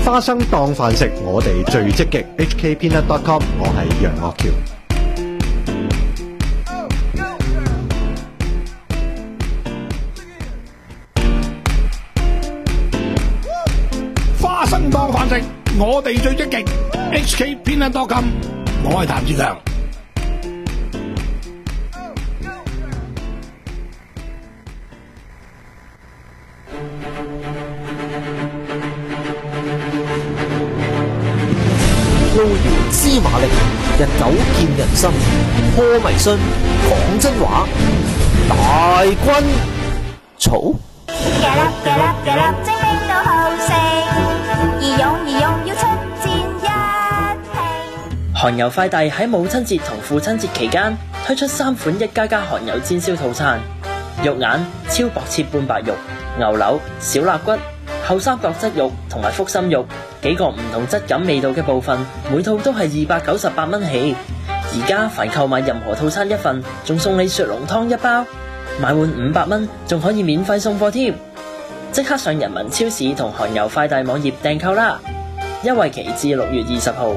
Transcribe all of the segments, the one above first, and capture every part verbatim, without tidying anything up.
花生當飯食，我哋最積極。H K Peanut dot com， 我係楊岳橋。 花生當飯食，我哋最積極。H K Peanut dot com， 我係譚志強。 路遙知馬力，日久見人心。破迷信，講真話，大軍草。 嘅粒嘅粒嘅粒，精靈都好勝，義勇義勇要出戰一拼。 韓油快遞喺母親節同父親節期間推出三款一加加韓油煎燒套餐，肉眼超薄切半白肉、牛柳、小肋骨、後三角質肉同埋腹心肉，幾個唔同質感味道嘅部分，每套都係二百九十八蚊起。而家凡購買任何套餐一份，仲送你雪濃湯一包，買滿五百蚊仲可以免費送貨添。即刻上人民超市同韓油快遞網頁訂購啦！優惠期至六月二十號。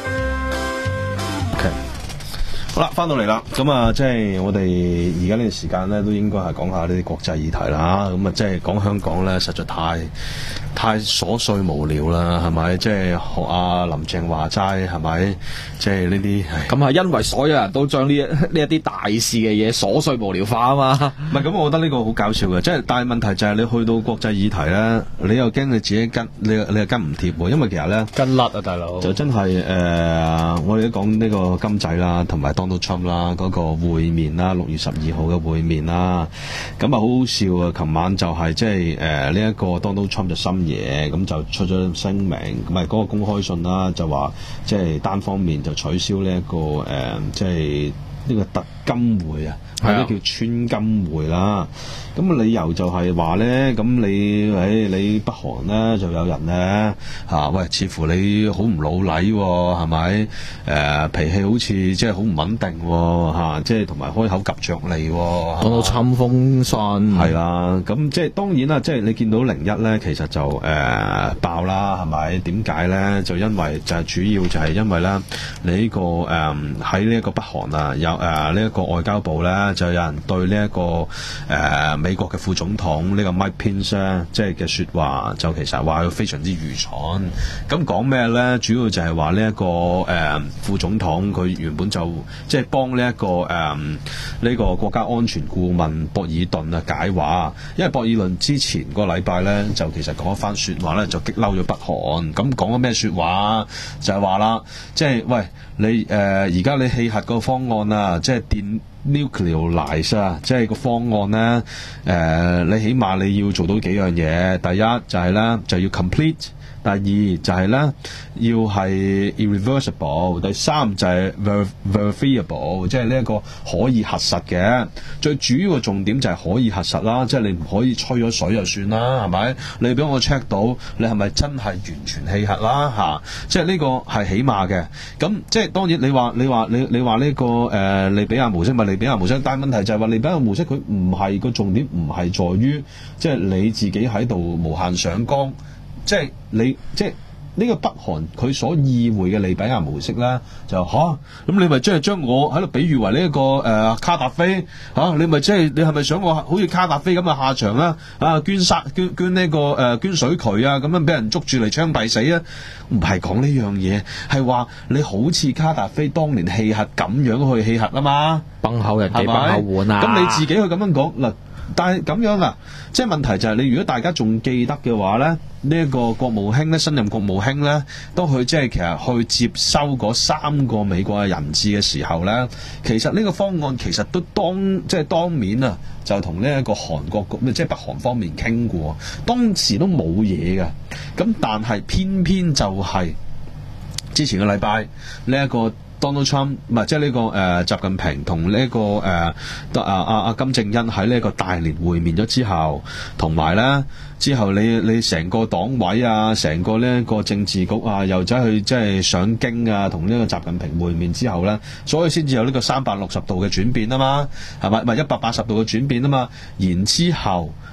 Okay. 好啦，翻到嚟啦，咁啊，即係我哋而家呢個時間咧，都應該係講下呢啲國際議題啦。咁啊，即係講香港咧，實在太太瑣碎無聊啦，係咪？即係學阿林鄭話齋，係咪？即係呢啲咁係因為所有人都將呢一呢一啲大事嘅嘢瑣碎無聊化啊嘛。 唔係咁，我覺得呢個好搞笑嘅，即係但係問題就係你去到國際議題咧，你又驚你自己跟你你又跟唔貼喎，因為其實咧跟甩啊，大佬就真係誒、呃，我哋都講呢個金仔啦，同埋 Donald Trump 啦，嗰、那個會面啦，六月十二號嘅會面啦，咁啊好好笑啊！琴晚就係即係誒呢一個 Donald Trump 就深夜咁就出咗聲明，唔係嗰個公開信啦，就話即係單方面就取消呢、這、一個誒即係呢個特金會啊，或者叫川金會啦。咁理由就係話咧，咁你誒你北韓咧就有人咧嚇、啊，喂，似乎你好唔老禮喎、哦，係咪？誒、呃、脾氣好似即係好唔穩定喎、哦啊、即係同埋開口及着脷喎， 講到侵風信係啦。咁即係當然啦，即係你見到零一咧，其實就誒、呃、爆啦，係咪？點解咧？就因為就係主要就係因為咧，你呢、這個誒喺呢一個北韓啊，有誒呢一個外交部咧，就有人對呢、這、一個誒。呃美國嘅副總統呢個 Mike Pence 咧，即係嘅説話就其實話佢非常之愚蠢。咁講咩咧？主要就係話呢一個誒、呃、副總統佢原本就即係幫呢、這、一個誒呢、呃這個國家安全顧問博爾頓啊解話，因為博爾頓之前個禮拜咧就其實講一番説話咧就激嬲咗北韓。咁講咗咩説話？就係話啦，即係喂你誒而家你棄核個方案啊，即係電。Nuclearize 啊，即係個方案咧，誒、呃，你起碼你要做到幾樣嘢。第一就係咧，就要 complete；第二就係咧，要係 irreversible；第三就係 ver verifiable， 即係呢一個可以核實嘅。最主要嘅重點就係可以核實啦，即係你唔可以吹咗水就算啦，係咪？你俾我 check 到你係咪真係完全棄核啦？嚇、啊，即係呢個係起碼嘅。咁即係當然你話你話你你話呢、這個誒、呃、利比亞模式咪利比亞模式，但係問題就係話利比亞模式佢唔係個重點，唔係在於即係你自己喺度無限上綱。即係你，即係呢個北韓佢所意會嘅利比亞模式咧，就嚇咁、啊、你咪即係將我喺度比喻為呢、這、一個誒、呃、卡達菲嚇、啊，你咪即係你係咪想我好似卡達菲咁嘅下場啊？啊捐殺捐捐呢、這個誒、呃、捐水渠啊，咁樣俾人捉住嚟槍斃死啊？唔係講呢樣嘢，係話你好似卡達菲當年棄核咁樣去棄核啊嘛， 崩口人哋崩口碗啊！ 咁你自己去咁樣講嗱。但係咁樣啊，即係問題就係你如果大家仲記得嘅話咧，呢、這、一個國務卿咧，新任國務卿咧，當佢即係其實去接收嗰三個美國嘅人質嘅時候咧，其實呢個方案其實都當即係當面啊，就同呢一個韓國即係北韓方面傾過，當時都冇嘢嘅。咁但係偏偏就係之前個禮拜呢一個。Donald Trump 唔係即係呢個誒、呃、習近平同呢、這個誒啊啊啊金正恩喺呢一個大連會面咗之後，同埋咧之後你你成個黨委啊，成個呢一個政治局啊，又走去即係上京啊，同呢個習近平會面之後咧，所以先至有呢個三百六十度嘅轉變啊嘛，係咪？唔係一百八十度嘅轉變啊嘛，然之後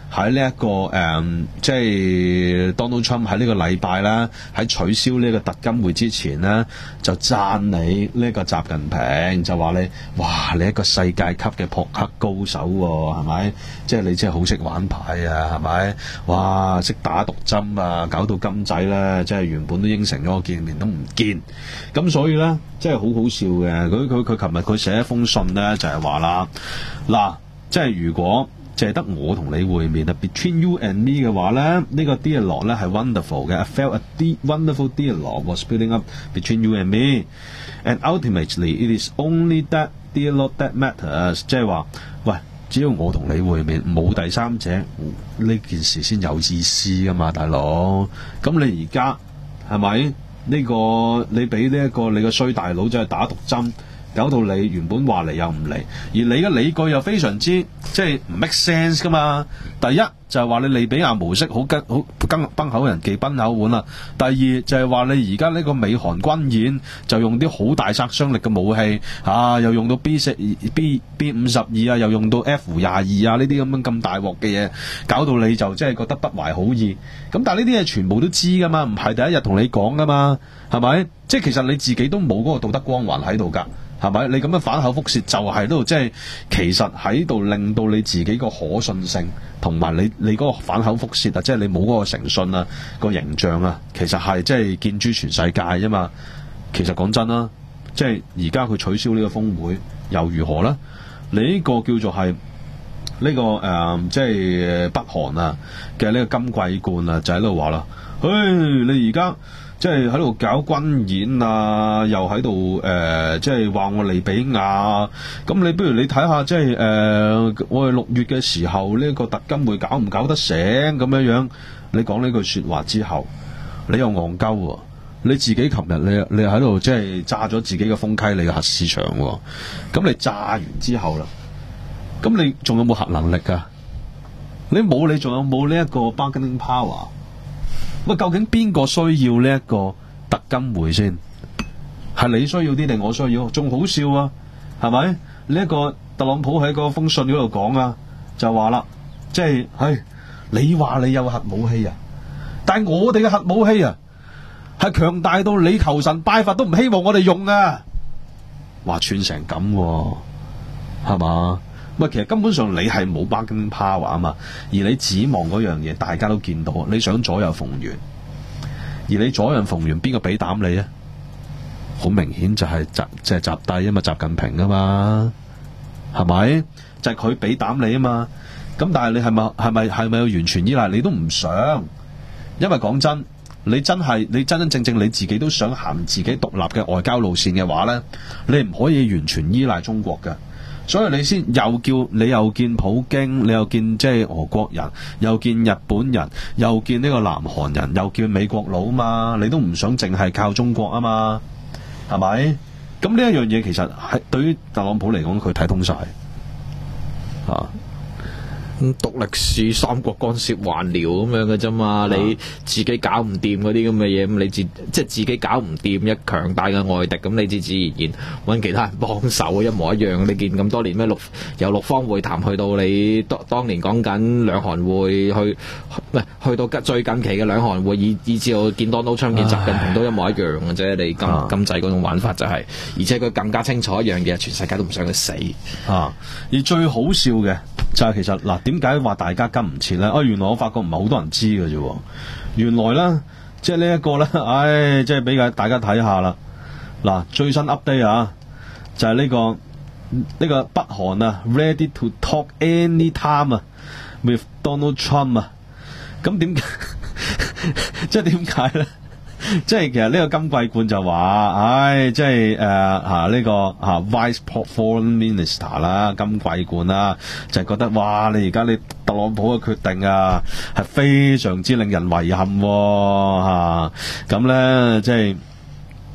喺呢一個誒、嗯，即係 Donald Trump 喺呢個禮拜啦，喺取消呢個特金會之前呢，就讚你呢個習近平，就話你哇，你一個世界級嘅撲克高手喎、啊，係咪？即係你真係好識玩牌啊，係咪？哇，識打毒針啊，搞到金仔咧，即係原本都應承咗我見面都唔見，咁所以咧，即係好好笑嘅。佢佢佢琴日佢寫一封信咧，就係話啦，嗱，即係如果淨係得我同你會面啊 ，between you and me 嘅話咧，呢、這個 dialogue 咧係 wonderful 嘅 ，I felt a deep wonderful dialogue was building up between you and me，and ultimately it is only that dialogue that matters， 即係話，喂，只要我同你會面，冇第三者，呢件事先有意思噶嘛，大佬。咁你而家係咪呢個你俾呢一個你個衰大佬就係打毒針？搞到你原本話嚟又唔嚟，而你嘅理據又非常之即係唔 make sense 噶嘛。第一就係話你利比亞模式好跟好跟崩口人忌崩口碗啦。第二就係話你而家呢個美韓軍演就用啲好大殺傷力嘅武器啊，又用到 B 四 B B 五十二啊，又用到 F 廿二啊，呢啲咁樣咁大鑊嘅嘢，搞到你就即係覺得不懷好意。咁但係呢啲嘢全部都知噶嘛，唔係第一日同你講噶嘛，係咪？即係其實你自己都冇嗰個道德光環喺度㗎。係咪？你咁樣反口覆舌就係度，即係其實喺度令到你自己個可信性同埋你你嗰個反口覆舌啊，即係你冇嗰個誠信啊，個形象啊，其實係即係見諸全世界啫嘛。其實講真啦，即係而家佢取消呢個峰會又如何呢？你呢個叫做係呢、呢個誒、呃，即係北韓啊嘅呢個金桂冠啊，就喺度話啦，嘿，你而家。即係喺度搞軍演啊，又喺度誒，即係話我利比亞。咁你不如你睇下，即係誒、呃，我哋六月嘅時候呢、呢個特金會搞唔搞得成咁樣樣？你講呢句説話之後，你又戇鳩喎！你自己琴日你你喺度即係炸咗自己嘅豐溪里嘅核市場喎。咁你炸完之後啦，咁你仲有冇核能力㗎？你冇，你仲有冇呢一個 bargaining power？喂，究竟邊個需要呢一個特金會先？係你需要啲定我需要？仲好笑啊，係咪？呢、這、一個特朗普喺嗰封信嗰度講啊，就話啦，即係，唉，你話你有核武器啊，但係我哋嘅核武器啊，係強大到你求神拜佛都唔希望我哋用啊！話串成咁、啊，係嘛？喂，其實根本上你係冇 bargaining power 啊嘛，而你指望嗰樣嘢，大家都見到，你想左右逢源，而你左右逢源，邊個俾膽你啊？好明顯就係習即係習帝啊嘛，習近平啊嘛，係咪？就係佢俾膽你啊嘛。咁但係你係咪係咪係咪要完全依賴？你都唔想，因為講真，你真係你真真正正你自己都想行自己獨立嘅外交路線嘅話咧，你唔可以完全依賴中國嘅。所以你先又叫你又見普京，你又見即係俄國人，又見日本人，又見呢個南韓人，又見美國佬嘛，你都唔想淨係靠中國啊嘛，係咪？咁呢一樣嘢其實係對於特朗普嚟講，佢睇通晒啊。 咁讀歷史三國干涉還遼咁樣嘅啫嘛，你自己搞唔掂嗰啲咁嘅嘢，咁你自即係自己搞唔掂一強大嘅外敵，咁你自自然然揾其他人幫手，一模一樣。你見咁多年咩六由六方會談去到你當當年講緊兩韓會去，唔係去到最近期嘅兩韓會，以以至到見 Donald Trump 見習近平都一模一樣嘅啫。你金金仔嗰種玩法就係、是，而且佢更加清楚一樣嘢，全世界都唔想佢死啊！而最好笑嘅就係其實嗱。點解話大家跟唔切咧？哦，原來我發覺唔係好多人知嘅啫。原來咧，即係呢一個咧，唉，即係俾大家睇下啦。嗱，最新 update 啊，就係呢個呢個北韓啊 ，ready to talk anytime 啊 ，with Donald Trump 啊。咁點解？即係點解咧？即係其實呢個金桂冠就話，唉，即係誒嚇呢個嚇、啊、Vice Foreign Minister 啦，金桂冠啦，就係、是、覺得哇，你而家你特朗普嘅決定啊，係非常之令人遺憾喎、啊、咁咧即係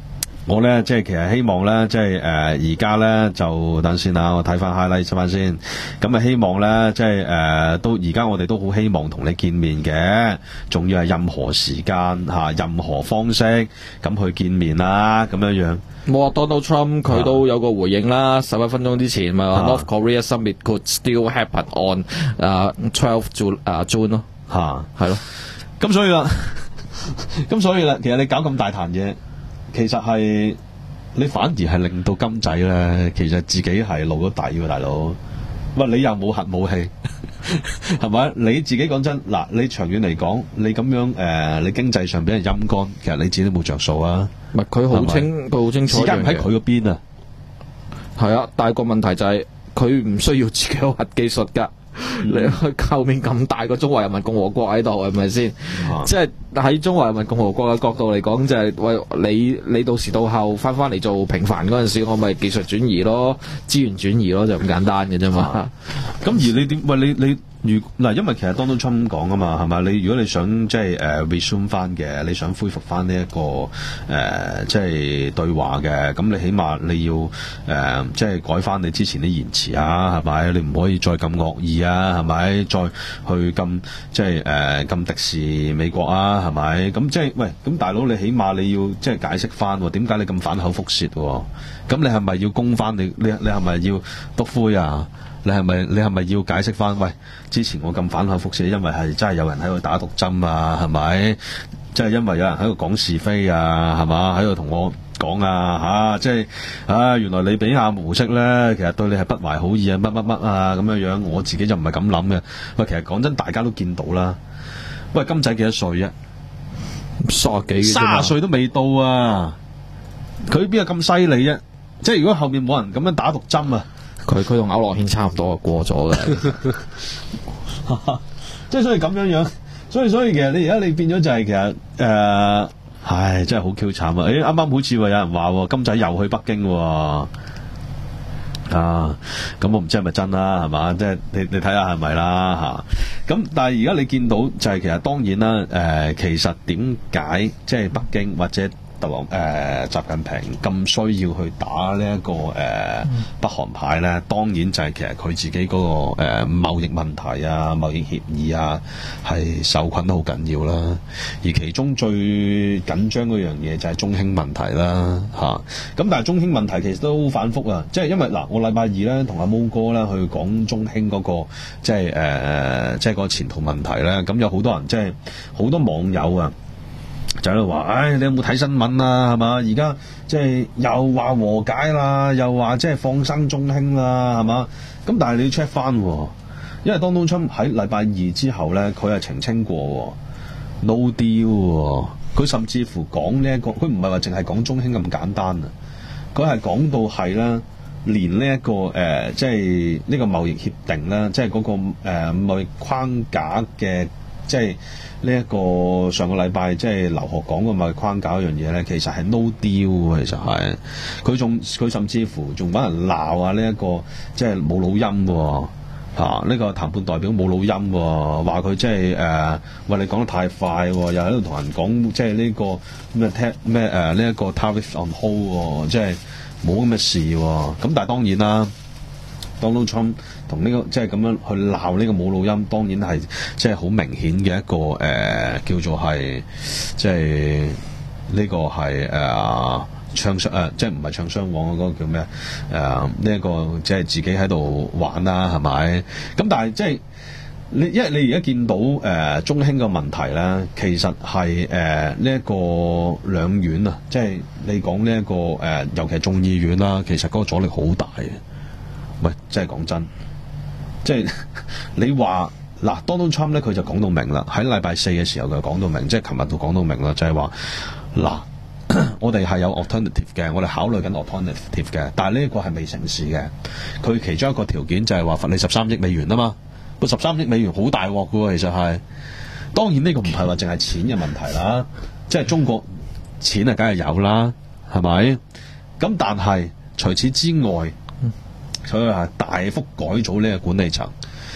我咧即係其實希望咧，即係誒而家咧就等先啦，我睇翻 highlight 翻先。咁啊希望咧，即係誒、呃、都而家我哋都好希望同你見面嘅，仲要係任何時間嚇、啊、任何方式咁去見面啦，咁樣樣。 冇啊 Donald Trump 佢都有個回應啦，十一分鐘之前咪話、 啊 North Korea Summit could still happen on 誒 twelve June 誒 June 咯嚇， 係咯。 咁所以啦，咁所以啦，其實你搞咁大壇嘢，其實係你反而係令到金仔咧，其實自己係露咗底喎，大佬。喂，你又冇核武器，係咪？你自己講真，嗱，你長遠嚟講，你咁樣誒、呃，你經濟上俾人陰乾，其實你自己都冇着數啊。 唔係佢好清，佢好清楚。 時間唔喺佢嗰邊啊。 係啊，但係個問題就係佢唔需要自己有核技術㗎。你去後面咁大個中華人民共和國喺度，係咪先？ 啊、 即係喺中華人民共和國嘅角度嚟講，就係、是、喂你你到時到後翻翻嚟做平凡嗰陣時，我咪技術轉移咯，資源轉移咯，就咁簡單嘅啫嘛。 咁、啊、而你點？喂，你你如嗱，因為其實 Donald Trump 講啊嘛，係嘛？你如果你想即係誒 resume 翻嘅，你想恢復翻呢一個誒、呃、即係對話嘅，咁你起碼你要誒、呃、即係改翻你之前啲言辭啊，係咪？你唔可以再咁惡意啊，係咪？再去咁即係誒咁敵視美國啊，係咪？咁即係喂，咁大佬你起碼你要即係解釋翻點解你咁反口覆舌喎？咁你係咪要攻翻你？你你係咪要篤灰啊？你係咪你係咪要解釋翻？喂，之前我咁反口覆舌，因為係真係有人喺度打毒針啊，係咪？即係因為有人喺度講是非啊，係嘛？喺度同我講啊，嚇、啊！即係啊，原來你比亞模式咧，其實對你係不懷好意啊，乜乜乜啊咁樣樣。我自己就唔係咁諗嘅。喂，其實講真，大家都見到啦。喂，金仔幾多歲啊？ 卅幾， 卅歲都未到啊！佢邊有咁犀利啫？即係如果後面冇人咁樣打毒針啊！ 佢佢同區諾軒差唔多啊，過咗嘅。 即係所以咁樣樣，所以所以其實你而家你變咗就係其實誒、呃，唉，真係好 Q 慘啊！誒，啱啱好似話有人話金仔又去北京喎，啊，咁我唔知係咪真啦，係嘛？即係你你睇下係咪啦嚇？咁但係而家你見到就係其實當然啦，誒、呃，其實點解即係北京或者特朗誒習近平咁需要去打呢、這、一個誒、呃嗯、北韓牌咧？當然就係其實佢自己嗰、那個誒、呃、貿易問題啊、貿易協議啊係受困得好緊要啦。而其中最緊張嗰樣嘢就係中興問題啦，嚇、啊。咁但係中興問題其實都好反覆啊，即係因為嗱，我禮拜二咧同阿毛哥咧去講中興嗰、那個即係誒、呃、即係個前途問題咧，咁有好多人即係好多網友啊。就喺度話，唉，你有冇睇新聞啊？係嘛？而家即係又話和解啦，又話即係放生中興啦，係嘛？咁但係你要 check 翻，因為 Donald Trump 喺禮拜二之後咧，佢係澄清過 no deal，佢甚至乎講呢一個，佢唔係話淨係講中興咁簡單啊，佢係講到係啦，連呢、這、一個誒、呃，即係呢個貿易協定啦，即係嗰、那個誒貿、呃、易框架嘅，即係。呢一個上個禮拜即係劉鶴講嘅貿易框架一樣嘢咧，其實係 no deal，其實係佢仲佢甚至乎仲揾人鬧啊！呢、這、一個即係冇老音喎嚇，呢、啊這個談判代表冇老音喎，話佢即係誒喂你講得太快喎，又喺度同人講即係呢、這個咩聽咩誒呢一個 tariff on hold 喎，即係冇咁嘅事喎。咁但係當然啦。Donald Trump 同呢、這個即係咁樣去鬧呢個冇老音，當然係即係好明顯嘅一個誒、呃、叫做係即係呢個係誒唱雙誒，即係唔係唱雙簧嗰個叫咩誒呢一個即係自己喺度玩啦，係咪？咁但係即係你因為你而家見到誒、呃、中興嘅問題咧，其實係誒呢一個兩院啊，即係你講呢一個誒、呃，尤其係眾議院啦，其實嗰個阻力好大嘅。喂，真係講真，即係你話嗱，Donald Trump 咧佢就講到明啦，喺禮拜四嘅時候佢講到明，即係琴日都講到明啦，就係話嗱，我哋係有 alternative 嘅，我哋考慮緊 alternative 嘅，但係呢一個係未成事嘅。佢其中一個條件就係話罰你十三億美元啊嘛，個十三億美元好大鑊嘅喎，其實係。當然呢個唔係話淨係錢嘅問題啦，即係中國錢啊，梗係有啦，係咪？咁但係除此之外，佢係大幅改組呢個管理層，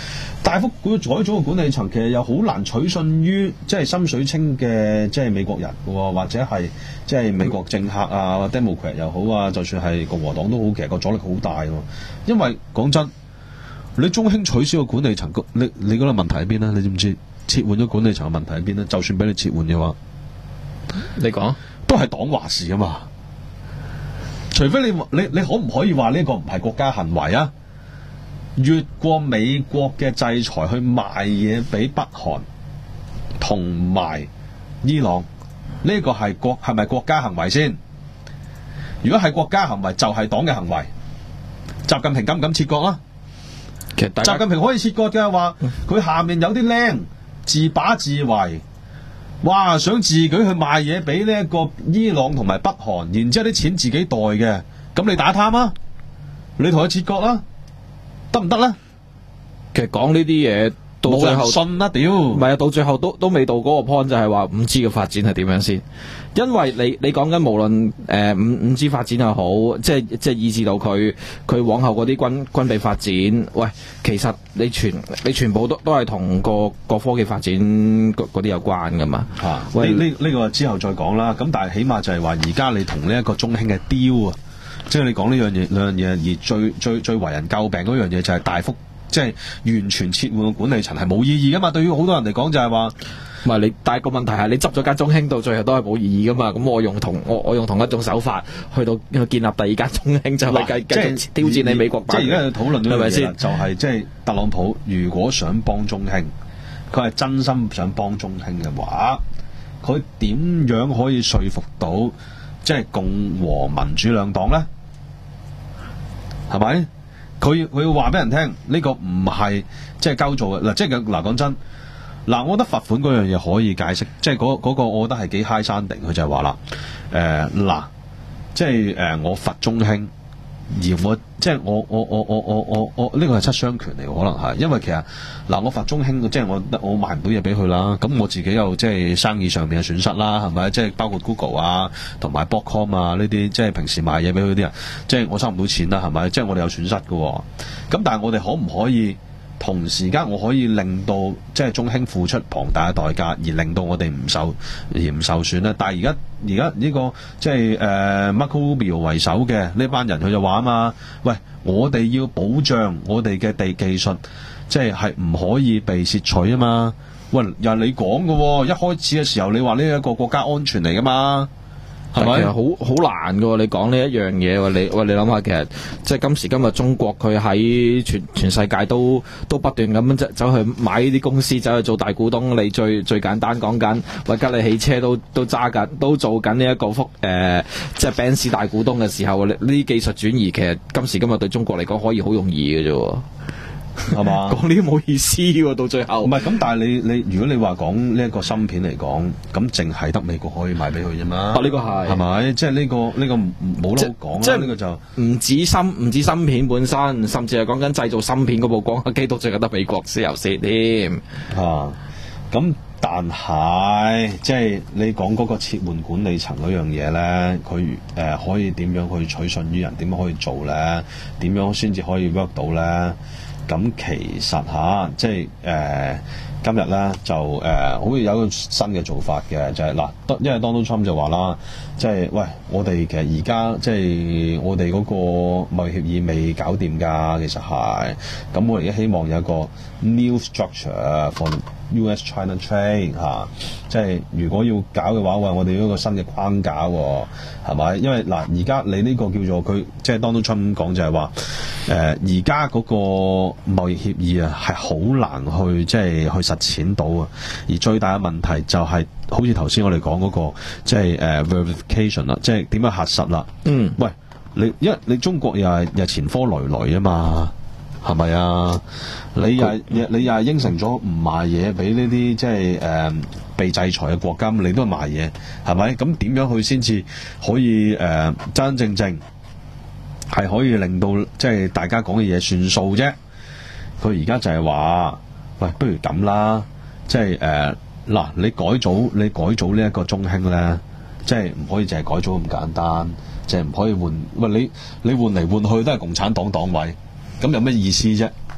大幅改組嘅管理層其實又好難取信於即係心水清嘅即係美國人嘅喎，或者係即係美國政客啊、Democrat 又好啊，就算係共和黨都好，其實個阻力好大喎。因為講真，你中興取消個管理層，你你嗰個問題喺邊咧？你知唔知撤換咗管理層嘅問題喺邊咧？就算俾你撤換嘅話， 你講都係黨話事啊嘛。除非你你你可唔可以話呢個唔係國家行為啊？越過美國嘅制裁去賣嘢俾北韓同埋伊朗，呢、這個係國係咪國家行為先？如果係國家行為，就係、是、黨嘅行為。習近平敢唔敢切割啊？ 其實大家習近平可以切割嘅話，佢下面有啲僆自把自為，哇！想自己去賣嘢俾呢一個伊朗同埋北韓，然之後啲錢自己袋嘅，咁你打貪啊？你同佢切割啦，得唔得咧？ 其實講呢啲嘢到冇人最後信啦，屌！ 唔係啊，到最後都都未到嗰個 point，就係話五 G 嘅發展係點樣先？因為你你講緊無論誒五五 G 發展又好，即係即係以至到佢佢往後嗰啲軍軍備發展，喂，其實你全你全部都都係同個個科技發展嗰嗰啲有關噶嘛？ 嚇、啊！呢喂呢呢個之後再講啦。咁但係起碼就係話，而家你同呢一個中興嘅 deal 啊，即係你講呢樣嘢兩樣嘢，而最最最為人詬病嗰樣嘢就係大幅即係完全撤換個管理層係冇意義噶嘛。對於好多人嚟講就係話。 唔係你，但係個問題係你執咗間中興到最後都係冇意義噶嘛？咁我用同我我用同一種手法去到去建立第二間中興，就係繼繼續挑戰你美國版。 即係而家去討論呢樣嘢係咪先啦，就係即係特朗普如果想幫中興，佢係真心想幫中興嘅話，佢點樣可以說服到即係共和民主兩黨咧？係咪？佢佢要話俾人聽，呢個唔係即係鳩做嘅嗱，即係嗱講真。嗱，我覺得罰款嗰樣嘢可以解釋，即係嗰嗰個，我覺得係幾 high standing。佢就係話啦，誒、呃、嗱，即係誒、呃、我罰中興，而我即係我我我我我我我呢個係七傷拳嚟，可能係，因為其實嗱我罰中興，即係我我賣唔到嘢俾佢啦，咁我自己又即係生意上面嘅損失啦，係咪？即係包括 Google 啊，同埋 Broadcom 啊呢啲，即係平時賣嘢俾佢啲人，即係我收唔到錢啦，係咪？即係我哋有損失嘅、哦，咁但係我哋可唔可以？同時間我可以令到即係中興付出龐大嘅代價，而令到我哋唔受而唔受損咧。但係而家而家呢個即係誒、呃、Marco Rubio 為首嘅呢班人，佢就話啊嘛，喂，我哋要保障我哋嘅地技術，即係係唔可以被竊取啊嘛。喂，又係你講嘅喎，一開始嘅時候你話呢一個國家安全嚟噶嘛？係咪？ 其實好好難㗎喎，你講呢一樣嘢喎，你喂你諗下，其實即係今時今日中國佢喺全全世界都都不斷咁樣走走去買呢啲公司，走去做大股東。你最最簡單講緊，喂吉利汽車都都揸緊，都做緊呢一個福誒，即係 Benz 大股東嘅時候，呢啲技術轉移其實今時今日對中國嚟講可以好容易嘅啫喎。 係嘛？ 講呢啲冇意思喎，到最後。 唔係咁，但係你你如果你話講呢一個芯片嚟講，咁淨係得美國可以賣俾佢啫嘛。 哦，呢個係係咪？即係呢個呢個冇得好講啦。呢個就唔止芯唔止芯片本身，甚至係講緊製造芯片嗰部光刻機都淨係得美國先有先添。 啊，咁但係即係你講嗰個切換管理層嗰樣嘢咧，佢誒、呃、可以點樣去取信於人？點樣可以做咧？點樣先至可以 work 到咧？咁其實吓，即係誒、呃、今日咧就誒、呃，好似有一個新嘅做法嘅，就係、是、嗱，因為 Donald Trump 就話啦，即係喂，我哋其實而家即係我哋嗰個貿易協議未搞掂㗎，其實係，咁我而家希望有一個 new structure for U S China trade 嚇、啊，即係如果要搞嘅話，喂，我哋要一個新嘅框架喎、哦，係咪？因為嗱，而家你呢個叫做佢，即係 Donald Trump 講就係話，誒而家嗰個貿易協議啊，係好難去即係去實踐到啊。而最大嘅問題就係、是，好似頭先我哋講嗰個，即係誒、uh, verification 啦，即係點樣核實啦。嗯，喂，你因為你中國又係又前科累累啊嘛。係咪啊？你又你又係應承咗唔賣嘢俾呢啲即係誒、呃、被制裁嘅國家，你都係賣嘢，係咪？咁點樣去先至可以誒、呃、真真正正係可以令到即係大家講嘅嘢算數啫？佢而家就係話，喂，不如咁啦，即係誒嗱，你改組你改組呢一個中興咧，即係唔可以淨係改組咁簡單，即係唔可以換喂你你換嚟換去都係共產黨黨委。咁有咩意思啫？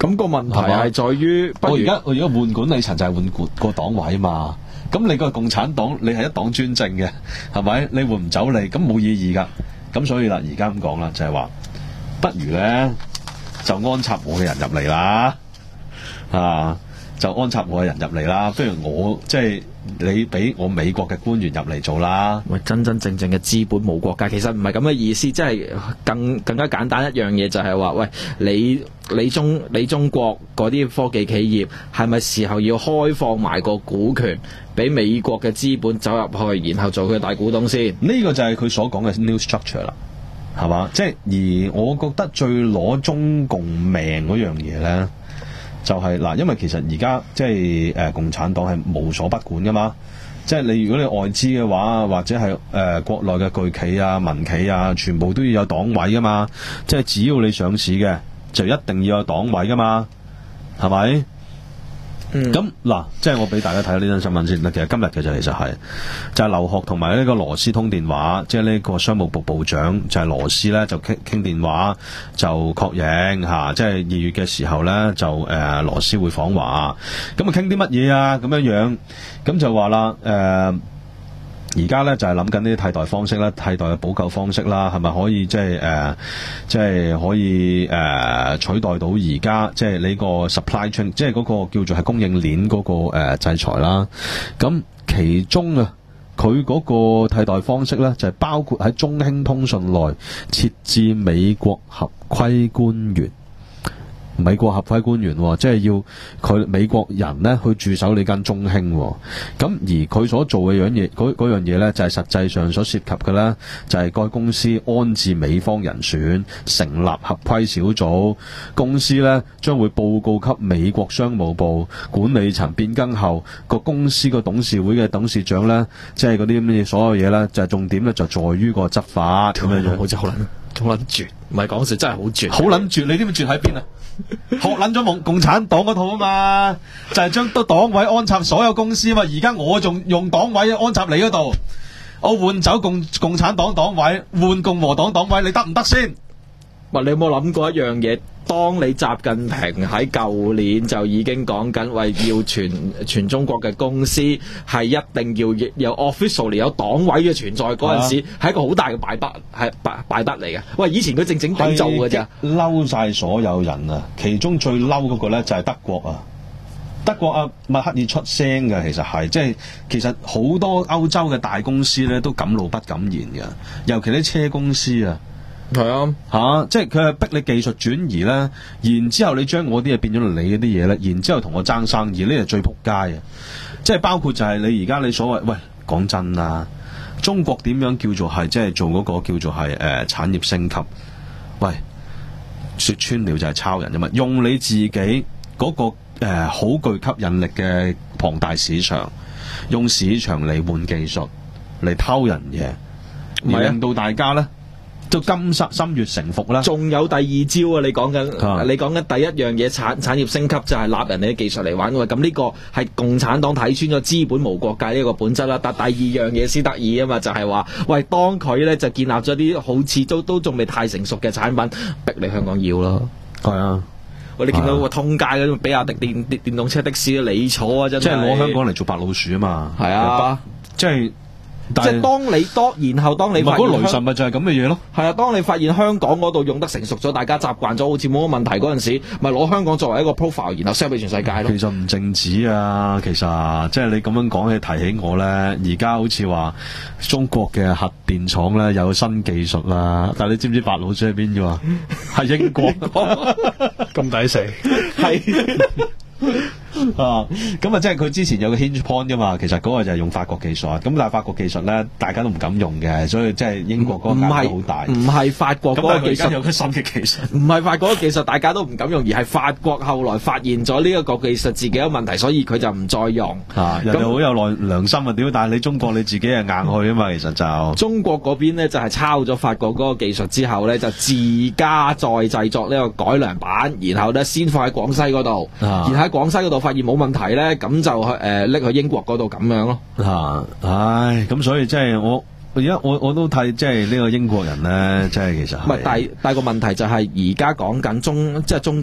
咁個問題係嘛係在於，不如我而家我而家換管理層就係換管個黨委嘛。咁你個共產黨你係一黨專政嘅，係咪？你換唔走你，咁冇意義㗎。咁所以啦，而家咁講啦，就係話，不如咧就安插我嘅人入嚟啦，啊，就安插我嘅人入嚟啦。不如我即係你俾我美國嘅官員入嚟做啦。 喂，真真正正嘅資本無國界，其實唔係咁嘅意思，即係更更加簡單一樣嘢就係話，喂，你你中你中國嗰啲科技企業係咪時候要開放埋個股權俾美國嘅資本走入去，然後做佢嘅大股東先？ 呢個就係佢所講嘅 new structure 啦，係嘛？即係而我覺得最攞中共命嗰樣嘢咧，就係、是、嗱，因為其實而家即係誒、呃、共產黨係無所不管噶嘛。即係你如果你外資嘅話，或者係誒、呃、國內嘅巨企啊、民企啊，全部都要有黨委噶嘛。即係只要你上市嘅，就一定要有黨委噶嘛，係咪？咁嗱、嗯，即係我俾大家睇下呢張新聞先。其實今日嘅就其實係就係、是、劉鶴同埋呢個羅斯通電話，即係呢個商務部部長就係、是、羅斯咧就傾傾電話就確認嚇、啊，即係二月嘅時候咧就誒、呃、羅斯會訪華，咁啊傾啲乜嘢啊咁樣樣，咁就話啦誒。而家咧就係諗緊呢啲替代方式啦，替代嘅補救方式啦，係咪可以即係誒，即係可以誒、呃、取代到而家即係呢個 supply chain，即係嗰個叫做係供應鏈嗰、那個、呃、制裁啦。咁其中啊，佢嗰個替代方式咧就係、是、包括喺中興通訊內設置美國合規官員。美國合規官員、哦，即係要佢美國人呢去駐守你間中興、哦，咁而佢所做嘅樣嘢，嗰嗰樣嘢呢，就係、是、實際上所涉及嘅呢，就係、是、該公司安置美方人選，成立合規小組，公司呢將會報告給美國商務部管理層變更後，個公司個董事會嘅董事長呢，即係嗰啲咁嘅所有嘢呢，就係、是、重點呢，就在於個執法咁樣樣， 好似好撚好撚絕，唔係講笑，真係好絕， 好撚絕，你知唔知絕喺邊啊？學捻咗共共產黨嗰套啊嘛，就係將都黨委安插所有公司啊嘛。而家我仲用黨委安插你嗰度，我換走共共產黨黨委，換共和黨黨委，你得唔得先？ 喂，你有冇諗過一樣嘢？當你習近平喺舊年就已經講緊，喂，要全全中國嘅公司係一定要有 officially 有黨委嘅存在嗰陣時，係、啊、一個好大嘅敗筆，係敗敗筆嚟嘅。喂，以前佢靜靜地做嘅啫， 嬲晒所有人啊！其中最嬲嗰個咧就係德國啊，德國啊，默克爾出聲嘅，其實係即係其實好多歐洲嘅大公司咧都敢怒不敢言嘅，尤其啲車公司啊。 係啊， 吓、啊，即係佢係逼你技術轉移咧，然之後你將我啲嘢變咗你嗰啲嘢咧，然之後同我爭生意，呢係最撲街啊！即係包括就係你而家你所謂，喂，講真啊，中國點樣叫做係即係做嗰個叫做係誒、呃、產業升級？喂，說穿了就係抄人啫嘛，用你自己嗰、那個誒好、呃、具吸引力嘅龐大市場，用市場嚟換技術嚟偷人嘢，而令到大家咧。就甘心心悅誠服啦。 仲有第二招啊！你講緊， 啊、 你講緊第一樣嘢產產業升級就係立人哋嘅技術嚟玩喎。咁呢個係共產黨睇穿咗資本無國界呢個本質啦。但第二樣嘢先得意啊嘛，就係、是、話，喂，當佢咧就建立咗啲好似都都仲未太成熟嘅產品，逼你香港要咯。係啊，喂，你見到個通街嗰種比亞迪電電電動車的士，你坐啊真係。 即係攞香港嚟做白老鼠啊嘛。 係啊， 即係。 即係當你當，然後當你發現， 嗰雷神咪就係咁嘅嘢咯。 係啊，當你發現香港嗰度用得成熟咗，大家習慣咗，好似冇乜問題嗰陣時，咪攞香港作為一個 profile，然後 sell 俾全世界咯。 其實唔淨止啊，其實即係你咁樣講起提起我咧，而家好似話中國嘅核電廠咧有新技術啦，但係你知唔知白老鼠喺邊嘅？係英國，咁抵死，係。啊，咁啊，即係佢之前有個 hinge point 噶嘛，其實嗰個就係用法國技術，咁但係法國技術咧，大家都唔敢用嘅，所以即係英國嗰個壓力好大。唔係法國嗰個技術，有個新嘅技術，唔係法國嗰個技術，大家都唔敢用，而係法國後來發現咗呢一個技術自己有問題，所以佢就唔再用。啊，人哋好有耐良心啊，屌！但係你中國你自己係硬去啊嘛，其實就中國嗰邊咧就係抄咗法國嗰個技術之後咧，就自家再製作呢個改良版，然後咧先放喺廣西嗰度，啊、然後喺廣西嗰度發現冇問題咧，咁就去誒拎、呃、去英國嗰度咁樣咯。啊，唉，咁所以即係我而家我我都睇即係呢個英國人咧，即係其實唔係，但係但係個問題就係而家講緊中即係中國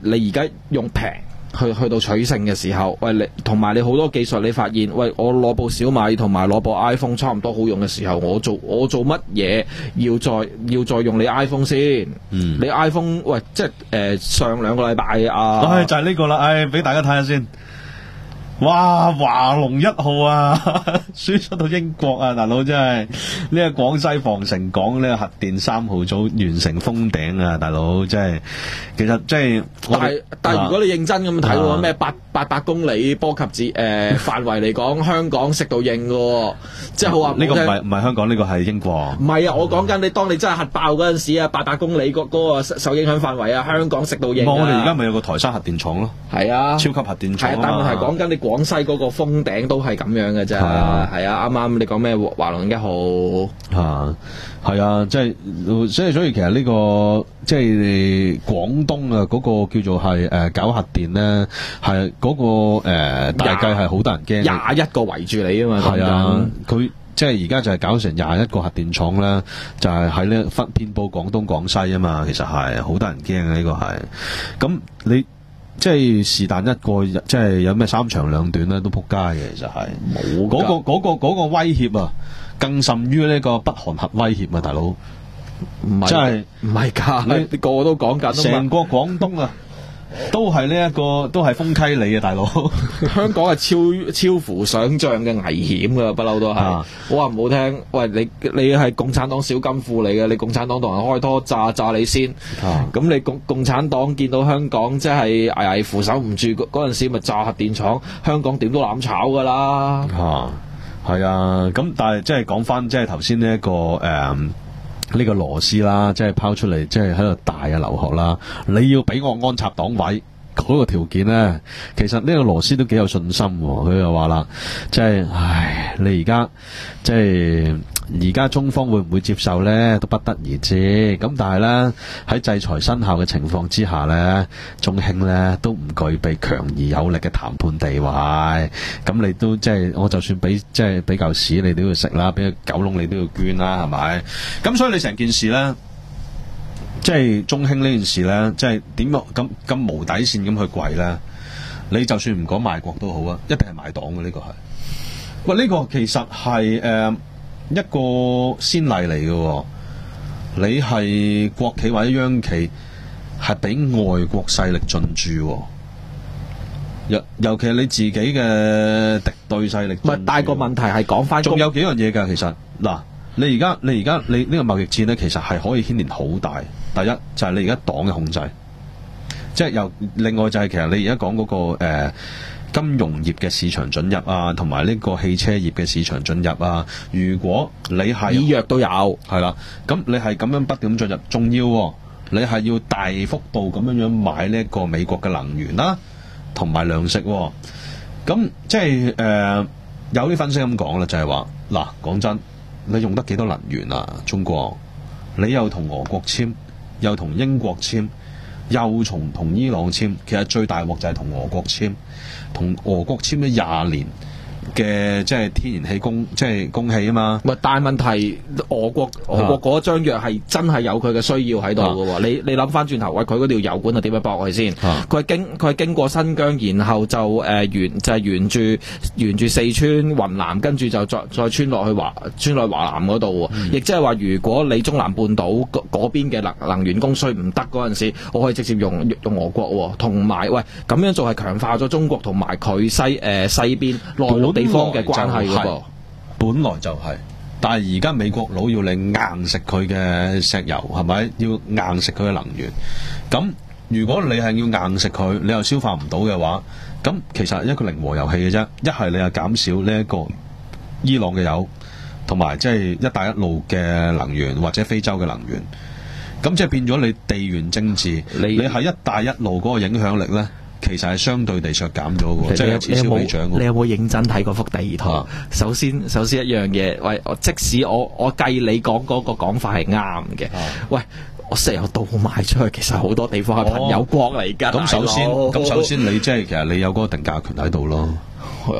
你而家用平。去去到取勝嘅時候，喂你同埋你好多技術，你發現喂我攞部小米同埋攞部 iPhone 差唔多好用嘅時候，我做我做乜嘢要再要再用你 iPhone 先？嗯，你 iPhone 喂即係誒、呃、上兩個禮拜啊， 唉就係呢個啦，唉俾大家睇下先。哇！華龍一號啊，輸出到英國啊，大佬真係呢個廣西防城港呢個核電三號組完成封頂啊，大佬真係其實即係但係但係如果你認真咁睇喎，咩八八百公里波及至誒範圍嚟講，香港食到應嘅喎，即係好話呢個唔係唔係香港，呢個係英國。 唔係啊，我講緊你當你真係核爆嗰陣時啊，八百公里嗰嗰個受影響範圍啊，香港食到應啊。 我哋而家咪有個台山核電廠咯， 係啊， 超級核電廠啊。 係啊，但問題講緊你廣西嗰個封頂都係咁樣嘅啫。係啊，係啊，啱啱你講咩華龍一號啊，係啊，即係所以所以其實呢個即係廣東啊嗰個叫做係誒搞核電咧，係嗰個誒大計係好多人驚， 廿一個圍住你啊嘛。 係啊，佢即係而家就係搞成廿一個核電廠咧，就係喺呢分遍佈廣東廣西啊嘛。其實係好多人驚啊，呢個係咁你。即係是但一個，即係有咩三長兩短咧，都撲街嘅。其實係冇嗰個嗰、嗰個嗰、嗰個威脅啊，更甚於呢個北韓核威脅啊，大佬唔係即係唔係㗎？你個個都講緊， 成個廣東啊，都係呢一個都係風溪里啊，大佬。 香港係超超乎想像嘅危險㗎，不嬲都係。啊、我話唔好聽，喂你你係共產黨小金庫嚟嘅，你共產黨同人開拖炸炸你先。咁、啊、你共共產黨見到香港即係危危扶手唔住嗰陣時，咪炸核電廠，香港點都攬炒㗎啦。 嚇係啊，咁、啊、但係即係講翻即係頭先呢一個誒。嗯呢個羅斯啦，即係拋出嚟，即係喺度大啊劉鶴啦。你要俾我安插黨委嗰個條件咧，其實呢個羅斯都幾有信心喎。佢又話啦，即係唉，你而家即係而家中方會唔會接受咧，都不得而知。咁但係咧喺制裁生效嘅情況之下咧，中興咧都唔具備強而有力嘅談判地位。咁你都即係我就算俾即係俾嚿屎你都要食啦，俾個狗窿你都要捐啦，係咪？咁所以你成件事咧。即係中興呢件事咧，即係點咁咁無底線咁去跪咧？你就算唔講賣國都好啊，一定係賣黨嘅呢個係。喂，呢個其實係誒、呃、一個先例嚟嘅。你係國企或者央企，係俾外國勢力進駐。尤尤其係你自己嘅敵對勢力。唔係， 但係個問題係講翻， 仲有幾樣嘢㗎。其實嗱，你而家你而家你呢個貿易戰咧，其實係可以牽連好大。第一就係、是、你而家黨嘅控制，即係又另外就係其實你而家講嗰個誒、呃、金融業嘅市場准入啊，同埋呢個汽車業嘅市場准入啊。如果你係醫藥都有係啦，咁你係咁樣不斷進入，仲要、哦、你係要大幅度咁樣樣買呢一個美國嘅能源啦、啊，同埋糧食、哦。咁即係誒、呃、有啲分析咁講啦，就係話嗱，講真，你用得幾多能源啊？中國你又同俄國簽。又同英國簽，又從同伊朗簽，其實最大鑊就係同俄國簽，同俄國簽咗廿年嘅即係天然氣供即係供氣啊嘛。 唔係，但係問題俄國俄國嗰張藥係真係有佢嘅需要喺度嘅喎。啊、你你諗翻轉頭，喂佢嗰條油管係點樣駁佢先？佢係、啊、經佢係經過新疆，然後就誒、呃、沿就係、是、沿住沿住四川、雲南，跟住就再再穿落去華穿落去華南嗰度喎。亦即係話，如果你中南半島嗰邊嘅能能源供需唔得嗰陣時，我可以直接用用俄國喎。同埋喂咁樣做係強化咗中國同埋佢西誒、呃、西邊內陸地方嘅關係嗰個。 本來就係、是，但係而家美國佬要你硬食佢嘅石油，係咪？要硬食佢嘅能源。咁如果你係要硬食佢，你又消化唔到嘅話，咁其實係一個零和遊戲嘅啫。一係你又減少呢一個伊朗嘅油，同埋即係一帶一路嘅能源或者非洲嘅能源。咁即係變咗你地緣政治，你你喺一帶一路嗰個影響力咧，其實係相對地削減咗嘅，即係此消彼長。 你有冇認真睇嗰幅地圖？啊、首先，首先一樣嘢，喂，即使我我計你講嗰個講法係啱嘅，啊、喂，我石油倒賣出去，其實好多地方係朋友國嚟㗎。咁、 哦、首先，咁、哦、首先你即係其實你有嗰個定價權喺度咯。 係啊。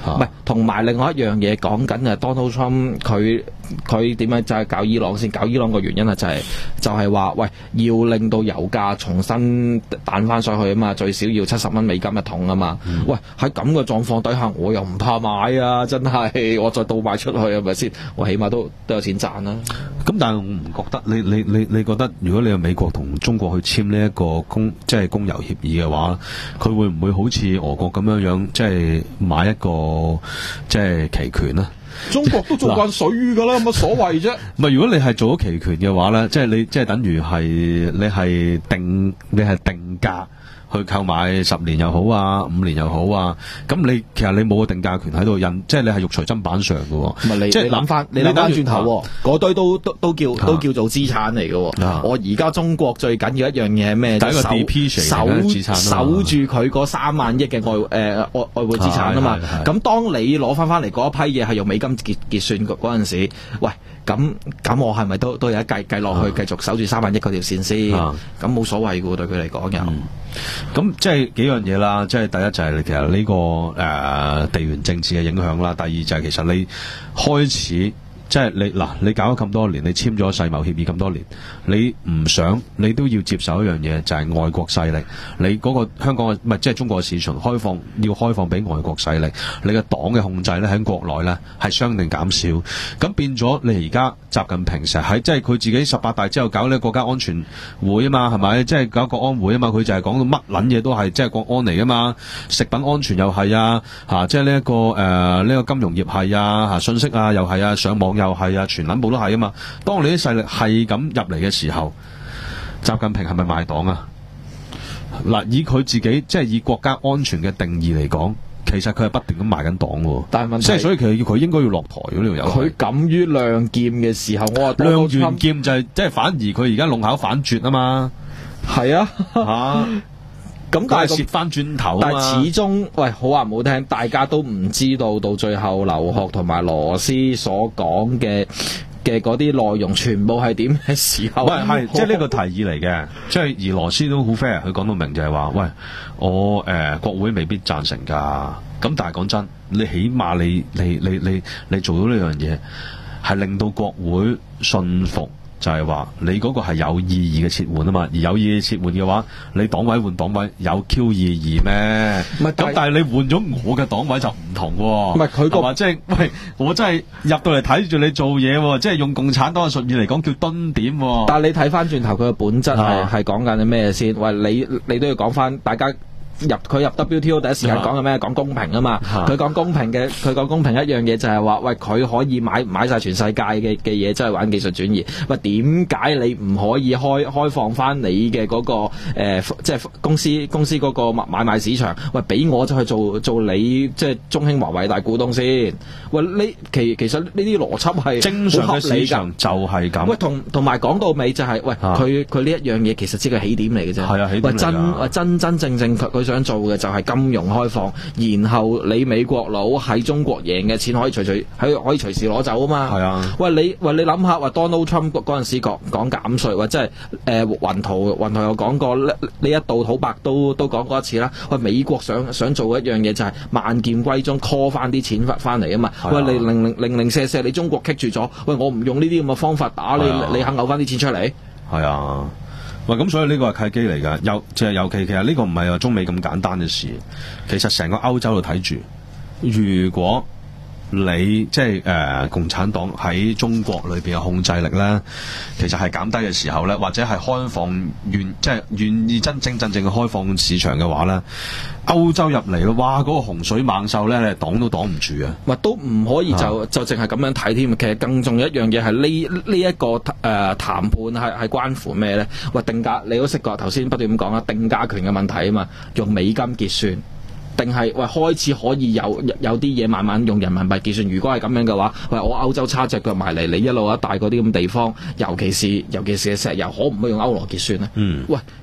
唔係，同埋另外一樣嘢講緊啊 ，Donald Trump 佢佢點樣就係搞伊朗先？搞伊朗個原因啊，就係就係話，喂，要令到油價重新彈翻上去啊嘛，最少要七十蚊美金一桶啊嘛。嗯、喂，喺咁嘅狀況底下，我又唔怕買啊！真係，我再倒賣出去係咪先？我起碼都都有錢賺啦。 咁但係我唔覺得，你你你你覺得，如果你有美國同中國去簽呢一個供即係供油協議嘅話，佢會唔會好似俄國咁樣樣，即係買一個即係期權咧？ 中國都做慣水㗎啦，有乜所謂啫？ 唔係，如果你係做咗期權嘅話咧，即係你即係等於係你係定你係定價去購買十年又好啊，五年又好啊，咁你其實你冇個定價權喺度印，即係你係肉隨砧板上嘅喎。 唔係你即係你諗翻，你諗翻轉頭，嗰堆都都都叫都叫做資產嚟嘅喎。 啊我而家中國最緊要一樣嘢係咩？ 第一個守 depreciate 守嘅資產啊嘛守住佢嗰三萬億嘅外誒、呃、外外匯資產啊嘛。 係係係咁當你攞翻翻嚟嗰一批嘢係用美金結結算嗰嗰陣時，喂，咁咁我係咪都都有一計計落去，繼續守住三萬億嗰條線先？咁冇、啊、所謂嘅喎，對佢嚟講又。 咁、嗯、即係幾樣嘢啦，即係第一就係其實呢、這個誒、呃、地緣政治嘅影響啦，第二就係其實你開始。即係你嗱，你搞咗咁多年，你簽咗世貿協議咁多年，你唔想，你都要接受一樣嘢，就係、是、外國勢力。你嗰個香港嘅唔係即係中國嘅市場開放，要開放俾外國勢力。你嘅黨嘅控制咧喺國內咧係相定減少。咁變咗你而家習近平成日喺即係佢自己十八大之後搞呢個國家安全會啊嘛，係咪？即係搞國安會啊嘛，佢就係講到乜撚嘢都係即係國安嚟啊嘛，食品安全又係啊，嚇即係呢一個誒呢、呃這個金融業係啊，嚇信息啊又係啊，上網又係啊，全撚部都係啊嘛。當你啲勢力係咁入嚟嘅時候，習近平係咪賣黨啊？嗱，以佢自己即係以國家安全嘅定義嚟講，其實佢係不斷咁賣緊黨喎。但係問題即係所以其實佢應該要落台嗰條友。 佢敢於亮劍嘅時候，我話亮完劍就係、是、即係反而佢而家弄巧反拙啊嘛。 係啊，嚇、啊。咁但係蝕翻轉頭， 但係始終喂好話唔好聽，大家都唔知道到最後劉鶴同埋羅斯所講嘅嘅嗰啲內容全部係點嘅時候。 喂，係即係呢個提議嚟嘅，即係而羅斯都好 fair，佢講到明就係話，喂，我誒、呃、國會未必贊成㗎。咁但係講真，你起碼你你你你你做到呢樣嘢，係令到國會信服。就係話你嗰個係有意義嘅撤換啊嘛，而有意義嘅撤換嘅話，你黨委換黨委有 Q 意義咩？唔係咁，但係你換咗我嘅黨委就唔同喎。唔係佢個話即係，喂，我真係入到嚟睇住你做嘢喎，即係用共產黨嘅術語嚟講叫蹲點喎。但係你睇翻轉頭，佢嘅本質係係講緊啲咩先？喂，你你都要講翻大家。入佢入 W T O 第一時間講嘅咩？講公平啊嘛！佢講公平嘅，佢講公平一樣嘢就係話，喂，佢可以買買曬全世界嘅嘅嘢，真係玩技術轉移。喂，點解你唔可以開開放翻你嘅嗰、嗰個、呃、即係公司公司嗰個買賣市場？喂，俾我就去做做你即係中興華為大股東先。喂，呢其其實呢啲邏輯係正常嘅市場就係咁。喂， 同同埋講到尾就係、是，喂，佢佢呢一樣嘢其實只係起點嚟嘅啫。係啊，起點嚟㗎。喂，真喂真真正正佢。想做嘅就係金融開放，然後你美國佬喺中國贏嘅錢可以隨隨喺可以隨時攞走啊嘛。係啊，喂你喂你諗下，話 Donald Trump 嗰陣時講講減稅，或者係誒雲圖雲圖又講過呢呢一度土白都都講過一次啦。喂，美國想想做一樣嘢就係萬劍歸宗 call 翻啲錢翻翻嚟啊嘛。喂，你零零零零舍舍你中國棘住咗，喂我唔用呢啲咁嘅方法打你，你肯嘔翻啲錢出嚟？係啊。 喂，咁所以呢個係契機嚟㗎，尤即係尤其其實呢個唔係話中美咁簡單嘅事，其實成個歐洲度睇住，如果你即係誒、呃、共產黨喺中國裏邊嘅控制力咧，其實係減低嘅時候咧，或者係開放願即係願意真正真正嘅開放市場嘅話咧，歐洲入嚟咯，哇！嗰、那個洪水猛獸咧，你擋都擋唔住啊！ 喂，都唔可以就、啊、就淨係咁樣睇添。其實更重要一樣嘢係呢呢一個誒、呃、談判係係關乎咩咧？喂，定價你都識過頭先不斷咁講啦，定價權嘅問題啊嘛，用美金結算。定係喂開始可以有有啲嘢慢慢用人民幣結算。如果係咁樣嘅話，喂我歐洲叉隻腳埋嚟，你一路一帶嗰啲咁地方，尤其是尤其是石油，可唔可以用歐羅結算咧？嗯，喂其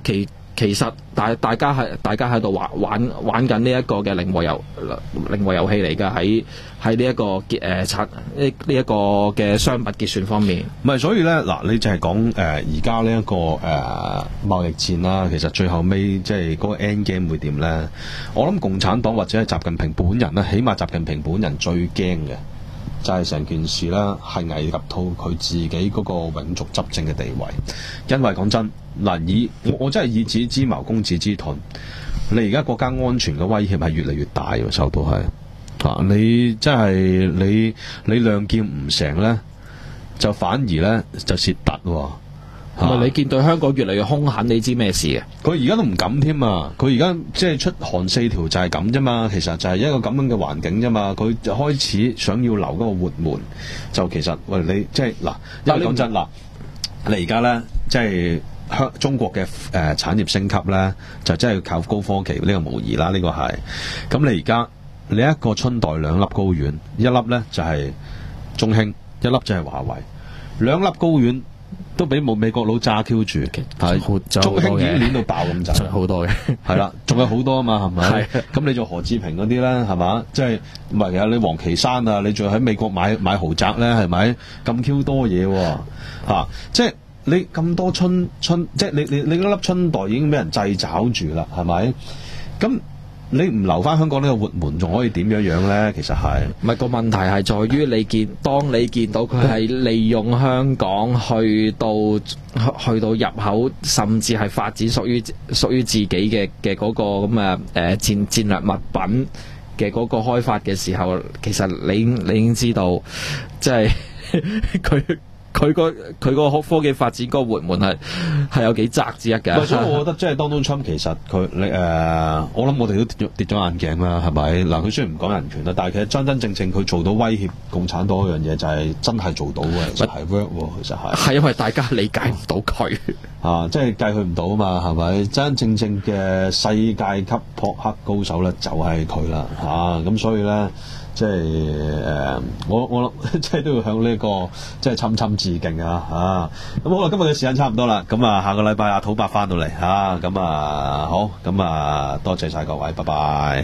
其實大大家係大家喺度玩玩玩緊呢一個嘅零和遊零和遊戲嚟㗎，喺喺呢一個結誒拆呢呢一個嘅商品結算方面。 唔係，所以咧嗱，你就係講誒而家呢一個誒、呃、貿易戰啦，其實最後尾即係嗰個 end game 會點咧？我諗共產黨或者係習近平本人咧，起碼習近平本人最驚嘅就係成件事啦，係危及到佢自己嗰個永續執政嘅地位。因為講真嗱，以我我真係以子之矛攻子之盾，你而家國家安全嘅威脅係越嚟越大喎，受到係。啊！你真係你你亮劍唔成咧，就反而咧就蝕突喎。 唔係你見對香港越嚟越兇狠，你知咩事嘅？ 佢而家都唔敢添啊！佢而家即係出韓四條就係咁啫嘛，其實就係一個咁樣嘅環境啫嘛。佢就開始想要留嗰個活門，就其實喂你即係嗱，因為講真嗱，你而家咧即係香中國嘅誒、呃、產業升級咧，就真係要靠高科技呢、呢個無疑啦，呢、呢個係。咁你而家你一個春代兩粒睾丸，一粒咧就係、是、中興，一粒就係華為，兩粒睾丸都俾冇美國佬揸 Q 住，係中興已經攣到爆咁滯， 仲有好多嘅， 係啦，仲有好多啊嘛，係咪？ 係咁你做何志平嗰啲咧，係嘛？即係唔係啊？你黃岐山啊，你仲喺美國買買豪宅咧，係咪？咁 Q 多嘢喎、啊啊，即係你咁多春春，即係你你你嗰粒春代已經俾人掣肘住啦，係咪？咁你唔留翻香港呢個活門，仲可以點樣樣咧？其實係唔係個問題係在於你見，當你見到佢係利用香港去到去到入口，甚至係發展屬於屬於自己嘅嘅嗰個咁嘅誒戰戰略物品嘅嗰個開發嘅時候，其實你你已經知道，即係佢。佢個佢個科技發展嗰個活門係係有幾窄之一嘅， 所以我覺得即係 Donald Trump 其實佢你誒、呃，我諗我哋都跌咗跌咗眼鏡啦，係咪？嗱，佢雖然唔講人權啦，但係其實真真正正佢做到威脅共產黨嗰樣嘢，就係真係做到嘅，其實係 work 喎，其實係。係因為大家理解唔到佢啊，即係計佢唔到啊嘛，係咪？真真正正嘅世界級撲克高手咧，就係佢啦，嚇、啊、咁所以咧。即係誒、呃，我我即係都要向呢、這個即係深深致敬啊！啊，咁好啦，今日嘅時間差唔多啦，咁啊，下個禮拜阿土伯翻到嚟嚇，咁啊好，咁啊多謝晒各位，拜拜。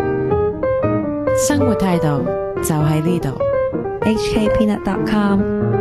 生活態度就喺呢度，H K Peanut dot com。